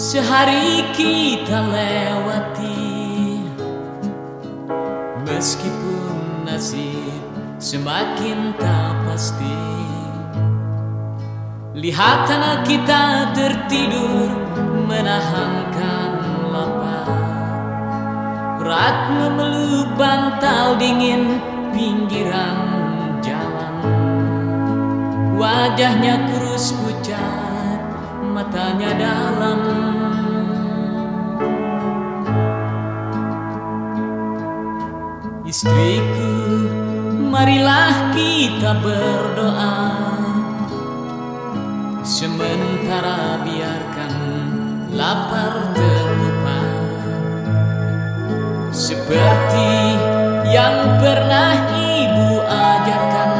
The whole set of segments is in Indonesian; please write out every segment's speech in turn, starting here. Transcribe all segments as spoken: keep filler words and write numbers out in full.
Sehari kita lewati, meskipun nasib semakin tak pasti. Lihat anak kita tertidur menahankan lapar, erat memeluk bantal dingin pinggiran jalan. Wajahnya kurus pucat, matanya dalam. Istriku, marilah kita berdoa, sementara biarkan lapar terlupa, seperti yang pernah ibu ajarkan.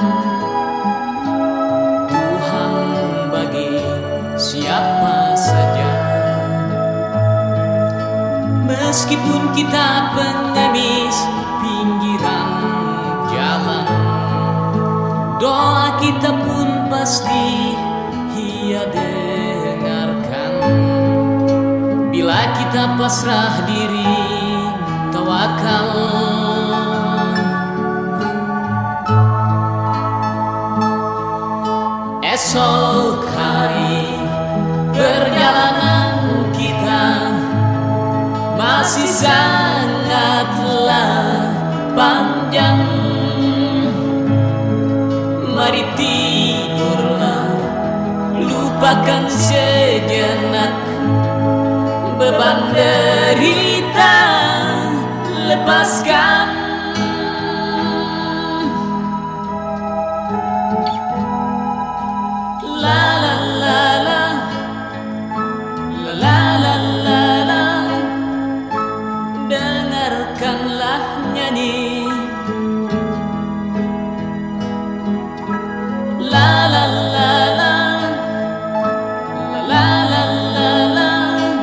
Tuhan bagi siapa saja, meskipun kita pengemis pinggiran jalan, doa kita pun pasti Ia dengarkan. Bila kita pasrah diri, tawakal, esok hari perjalanan kita masih sangatlah panjang. Mari tidurlah, lupakan sejenak beban derita, lepaskan. La la la la, la la la la la, dengarkanlah nyanyi. La la la la, la la la la,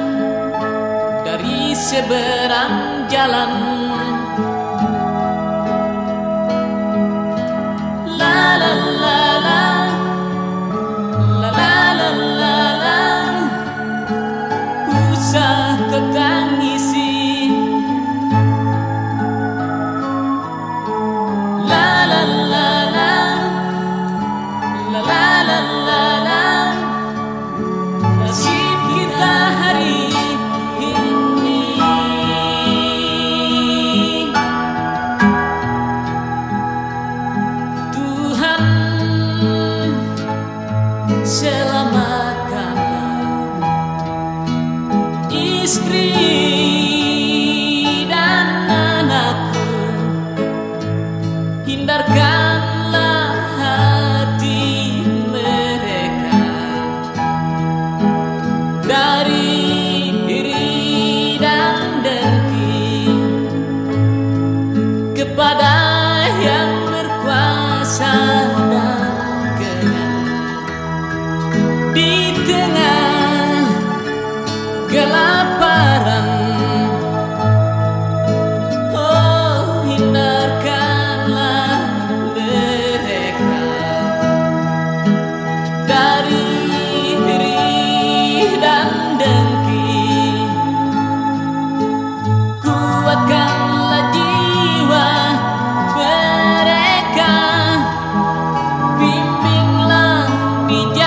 dari seberang jalan. La la la la, la la la la la, usah kau tangisi. La la la la, la la la la la, nasib kita hari ini. Tuhan, selamatkanlah istri dan anakku, hindarkanlah hati mereka dari iri dan dengki kepada yang berkuasa dan kenyang. Di tengah kelaparan, oh hindarkanlah mereka dari iri dan dengki. Kuatkanlah jiwa mereka, bimbinglah bijak